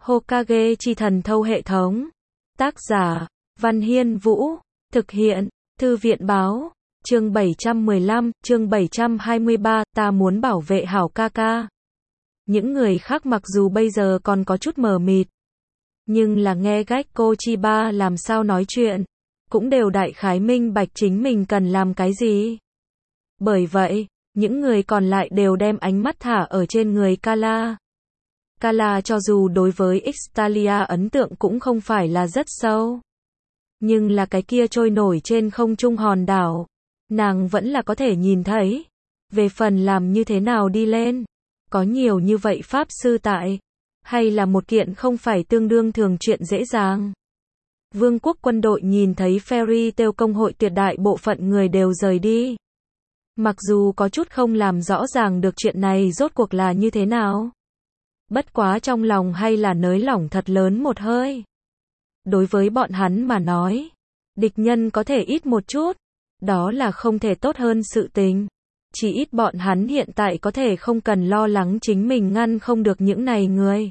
Hokage chi thần thâu hệ thống. Tác giả, Văn Hiên Vũ. Thực hiện, Thư viện Báo. Chương 715, chương 723, ta muốn bảo vệ hảo ca ca. Những người khác mặc dù bây giờ còn có chút mờ mịt, nhưng là nghe Gekko Chiba làm sao nói chuyện, cũng đều đại khái minh bạch chính mình cần làm cái gì. Bởi vậy, những người còn lại đều đem ánh mắt thả ở trên người Kala. Kala cho dù đối với Ixtalia ấn tượng cũng không phải là rất sâu, nhưng là cái kia trôi nổi trên không trung hòn đảo, nàng vẫn là có thể nhìn thấy. Về phần làm như thế nào đi lên, có nhiều như vậy pháp sư tại, hay là một kiện không phải tương đương thường chuyện dễ dàng. Vương quốc quân đội nhìn thấy Fairy Tail công hội tuyệt đại bộ phận người đều rời đi. Mặc dù có chút không làm rõ ràng được chuyện này rốt cuộc là như thế nào, bất quá trong lòng hay là nới lỏng thật lớn một hơi. Đối với bọn hắn mà nói, địch nhân có thể ít một chút, đó là không thể tốt hơn sự tình. Chỉ ít bọn hắn hiện tại có thể không cần lo lắng chính mình ngăn không được những này người.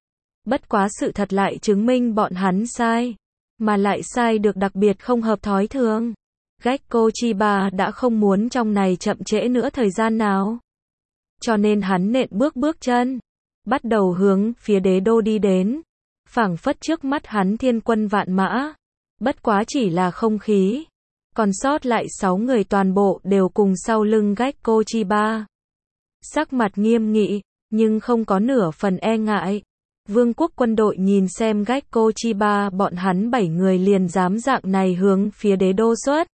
Bất quá sự thật lại chứng minh bọn hắn sai, mà lại sai được đặc biệt không hợp thói thường. Gekko Chiba đã không muốn trong này chậm trễ nữa thời gian nào, cho nên hắn nện bước chân, bắt đầu hướng phía đế đô đi đến. Phảng phất trước mắt hắn thiên quân vạn mã, bất quá chỉ là không khí. Còn sót lại 6 người toàn bộ đều cùng sau lưng Gekko Chiba. Sắc mặt nghiêm nghị, nhưng không có nửa phần e ngại. Vương quốc quân đội nhìn xem Gekko Chiba bọn hắn 7 người liền dám dạng này hướng phía đế đô xuất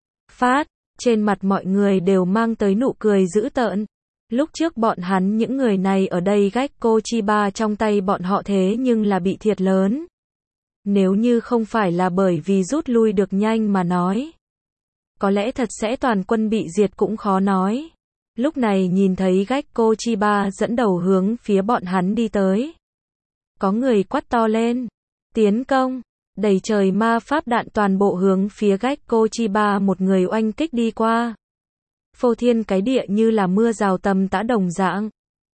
phát, trên mặt mọi người đều mang tới nụ cười dữ tợn. Lúc trước bọn hắn những người này ở đây Gekko Chiba trong tay bọn họ thế nhưng là bị thiệt lớn. Nếu như không phải là bởi vì rút lui được nhanh mà nói, có lẽ thật sẽ toàn quân bị diệt cũng khó nói. Lúc này nhìn thấy Gekko Chiba dẫn đầu hướng phía bọn hắn đi tới, có người quát to lên, tiến công, đầy trời ma pháp đạn toàn bộ hướng phía Gekko Chiba một người oanh kích đi qua. Phô thiên cái địa như là mưa rào tầm tã đồng dạng.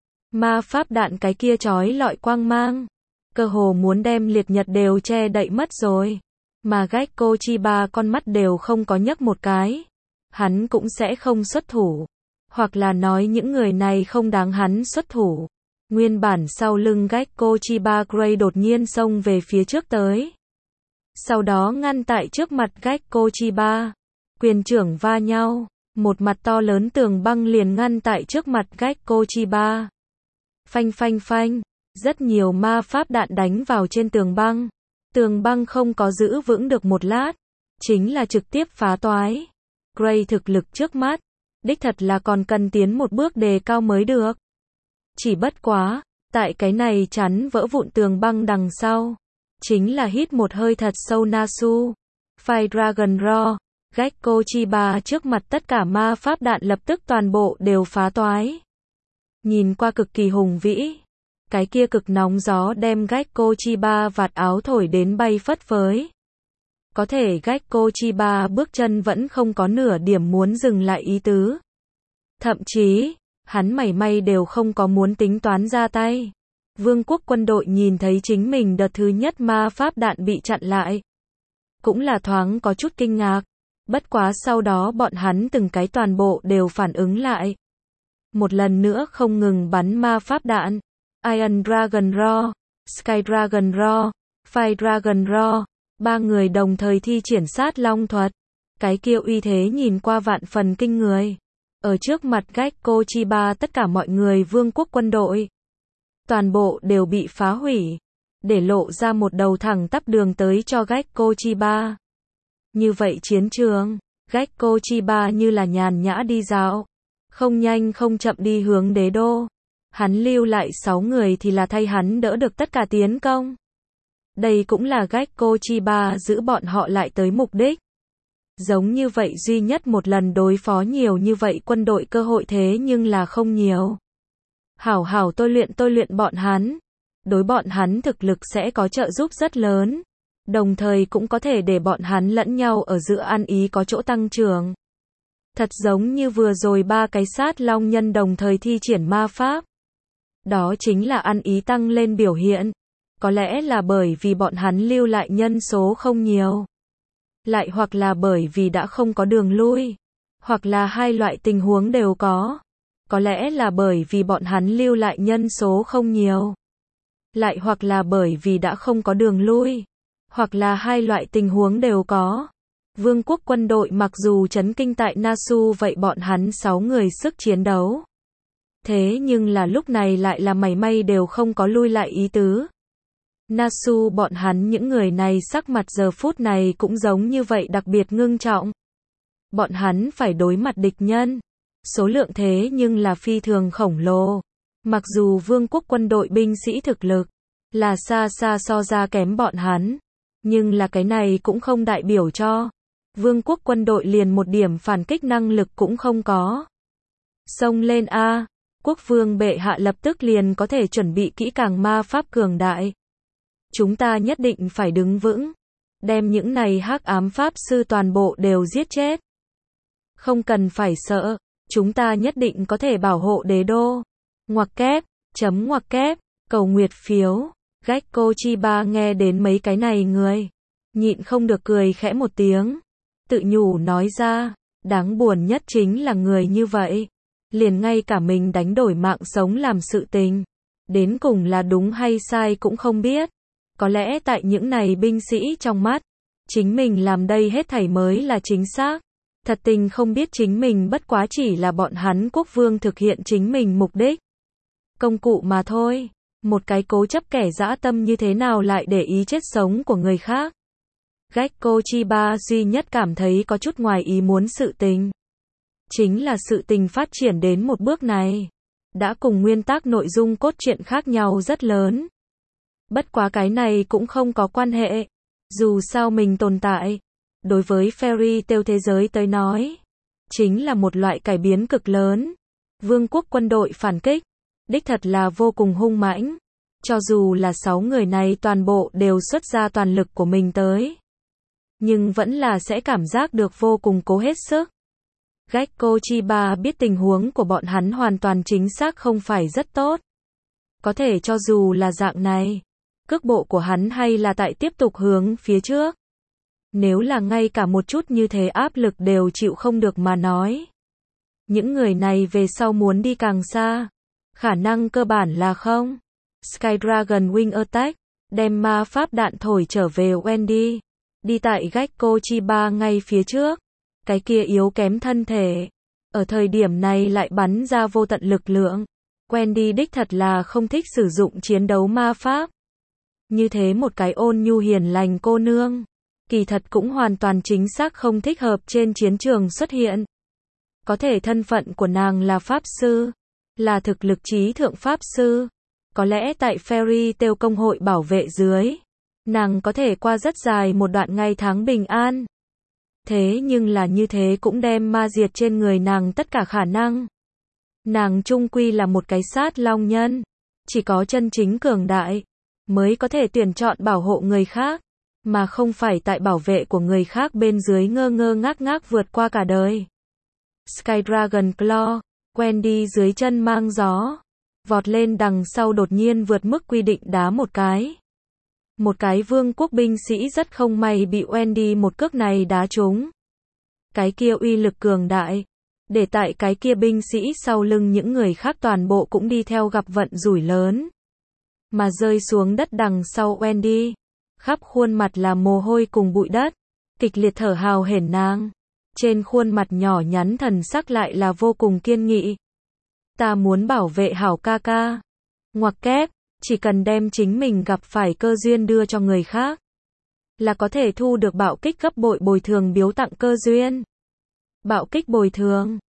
Ma pháp đạn cái kia chói lọi quang mang, cơ hồ muốn đem liệt nhật đều che đậy mất rồi. Mà Gekko Chiba con mắt đều không có nhấc một cái. Hắn cũng sẽ không xuất thủ. Hoặc là nói những người này không đáng hắn xuất thủ. Nguyên bản sau lưng Gekko Chiba Gray đột nhiên xông về phía trước tới. Sau đó ngăn tại trước mặt Gekko Chiba. Quyền trưởng va nhau. Một mặt to lớn tường băng liền ngăn tại trước mặt Gekko Chiba. Phanh phanh phanh. Rất nhiều ma pháp đạn đánh vào trên tường băng. Tường băng không có giữ vững được một lát, chính là trực tiếp phá toái. Gray thực lực trước mắt, đích thật là còn cần tiến một bước đề cao mới được. Chỉ bất quá, tại cái này chắn vỡ vụn tường băng đằng sau, chính là hít một hơi thật sâu Nasu. Fire Dragon Raw, Gekko Chiba trước mặt tất cả ma pháp đạn lập tức toàn bộ đều phá toái. Nhìn qua cực kỳ hùng vĩ. Cái kia cực nóng gió đem Gekko Chiba vạt áo thổi đến bay phất phới. Có thể Gekko Chiba bước chân vẫn không có nửa điểm muốn dừng lại ý tứ. Thậm chí, hắn mảy may đều không có muốn tính toán ra tay. Vương quốc quân đội nhìn thấy chính mình đợt thứ nhất ma pháp đạn bị chặn lại, cũng là thoáng có chút kinh ngạc. Bất quá sau đó bọn hắn từng cái toàn bộ đều phản ứng lại. Một lần nữa không ngừng bắn ma pháp đạn. Iron Dragon Raw, Sky Dragon Raw, Fire Dragon Raw, ba người đồng thời thi triển sát long thuật. Cái kia uy thế nhìn qua vạn phần kinh người. Ở trước mặt Gekko Chiba tất cả mọi người vương quốc quân đội, toàn bộ đều bị phá hủy, để lộ ra một đầu thẳng tắp đường tới cho Gekko Chiba. Như vậy chiến trường, Gekko Chiba như là nhàn nhã đi dạo, không nhanh không chậm đi hướng đế đô. Hắn lưu lại 6 người thì là thay hắn đỡ được tất cả tiến công. Đây cũng là Gekko Chiba giữ bọn họ lại tới mục đích. Giống như vậy duy nhất một lần đối phó nhiều như vậy quân đội cơ hội thế nhưng là không nhiều. Hảo hảo tôi luyện bọn hắn. Đối bọn hắn thực lực sẽ có trợ giúp rất lớn. Đồng thời cũng có thể để bọn hắn lẫn nhau ở giữa ăn ý có chỗ tăng trưởng. Thật giống như vừa rồi ba cái sát long nhân đồng thời thi triển ma pháp. Đó chính là ăn ý tăng lên biểu hiện. Có lẽ là bởi vì bọn hắn lưu lại nhân số không nhiều. Lại hoặc là bởi vì đã không có đường lui. Hoặc là hai loại tình huống đều có. Có lẽ là bởi vì bọn hắn lưu lại nhân số không nhiều. Lại hoặc là bởi vì đã không có đường lui. Hoặc là hai loại tình huống đều có. Vương quốc quân đội mặc dù chấn kinh tại Nasu vậy bọn hắn 6 người sức chiến đấu. Thế nhưng là lúc này lại là mảy may đều không có lui lại ý tứ. Nasu bọn hắn những người này sắc mặt giờ phút này cũng giống như vậy đặc biệt ngưng trọng. Bọn hắn phải đối mặt địch nhân. Số lượng thế nhưng là phi thường khổng lồ. Mặc dù vương quốc quân đội binh sĩ thực lực là xa xa so ra kém bọn hắn. Nhưng là cái này cũng không đại biểu cho vương quốc quân đội liền một điểm phản kích năng lực cũng không có. Xông lên a, quốc vương bệ hạ lập tức liền có thể chuẩn bị kỹ càng ma pháp cường đại. Chúng ta nhất định phải đứng vững, đem những này hắc ám pháp sư toàn bộ đều giết chết. Không cần phải sợ, chúng ta nhất định có thể bảo hộ đế đô. Ngoặc kép, ngoặc kép, cầu nguyệt phiếu. Gekko Chiba nghe đến mấy cái này người, nhịn không được cười khẽ một tiếng, tự nhủ nói ra, đáng buồn nhất chính là người như vậy, liền ngay cả mình đánh đổi mạng sống làm sự tình, đến cùng là đúng hay sai cũng không biết. Có lẽ tại những này binh sĩ trong mắt, chính mình làm đây hết thảy mới là chính xác. Thật tình không biết chính mình bất quá chỉ là bọn hắn quốc vương thực hiện chính mình mục đích. Công cụ mà thôi. Một cái cố chấp kẻ dã tâm như thế nào lại để ý chết sống của người khác. Gekko Chiba duy nhất cảm thấy có chút ngoài ý muốn sự tình. Chính là sự tình phát triển đến một bước này. Đã cùng nguyên tắc nội dung cốt truyện khác nhau rất lớn. Bất quá cái này cũng không có quan hệ. Dù sao mình tồn tại. Đối với fairy tale thế giới tới nói. Chính là một loại cải biến cực lớn. Vương quốc quân đội phản kích. Đích thật là vô cùng hung mãnh. Cho dù là 6 người này toàn bộ đều xuất ra toàn lực của mình tới. Nhưng vẫn là sẽ cảm giác được vô cùng cố hết sức. Gekko Chiba biết tình huống của bọn hắn hoàn toàn chính xác không phải rất tốt. Có thể cho dù là dạng này, cước bộ của hắn hay là tại tiếp tục hướng phía trước. Nếu là ngay cả một chút như thế áp lực đều chịu không được mà nói. Những người này về sau muốn đi càng xa. Khả năng cơ bản là không. Sky Dragon Wing Attack, đem ma pháp đạn thổi trở về Wendy. Đi tại Gekko Chiba ngay phía trước. Cái kia yếu kém thân thể. Ở thời điểm này lại bắn ra vô tận lực lượng. Wendy đích thật là không thích sử dụng chiến đấu ma pháp. Như thế một cái ôn nhu hiền lành cô nương. Kỳ thật cũng hoàn toàn chính xác không thích hợp trên chiến trường xuất hiện. Có thể thân phận của nàng là pháp sư. Là thực lực trí thượng pháp sư. Có lẽ tại Fairy Tail công hội bảo vệ dưới. Nàng có thể qua rất dài một đoạn ngày tháng bình an. Thế nhưng là như thế cũng đem ma diệt trên người nàng tất cả khả năng. Nàng chung quy là một cái sát long nhân. Chỉ có chân chính cường đại. Mới có thể tuyển chọn bảo hộ người khác. Mà không phải tại bảo vệ của người khác bên dưới ngơ ngơ ngác ngác vượt qua cả đời. Sky Dragon Claw. Wendy dưới chân mang gió. Vọt lên đằng sau đột nhiên vượt mức quy định đá một cái. Một cái vương quốc binh sĩ rất không may bị Wendy một cước này đá trúng. Cái kia uy lực cường đại. Để tại cái kia binh sĩ sau lưng những người khác toàn bộ cũng đi theo gặp vận rủi lớn. Mà rơi xuống đất đằng sau Wendy. Khắp khuôn mặt là mồ hôi cùng bụi đất. Kịch liệt thở hào hển nàng. Trên khuôn mặt nhỏ nhắn thần sắc lại là vô cùng kiên nghị. Ta muốn bảo vệ hảo ca ca. Ngoặc kép, chỉ cần đem chính mình gặp phải cơ duyên đưa cho người khác. Là có thể thu được bạo kích gấp bội bồi thường biếu tặng cơ duyên. Bạo kích bồi thường.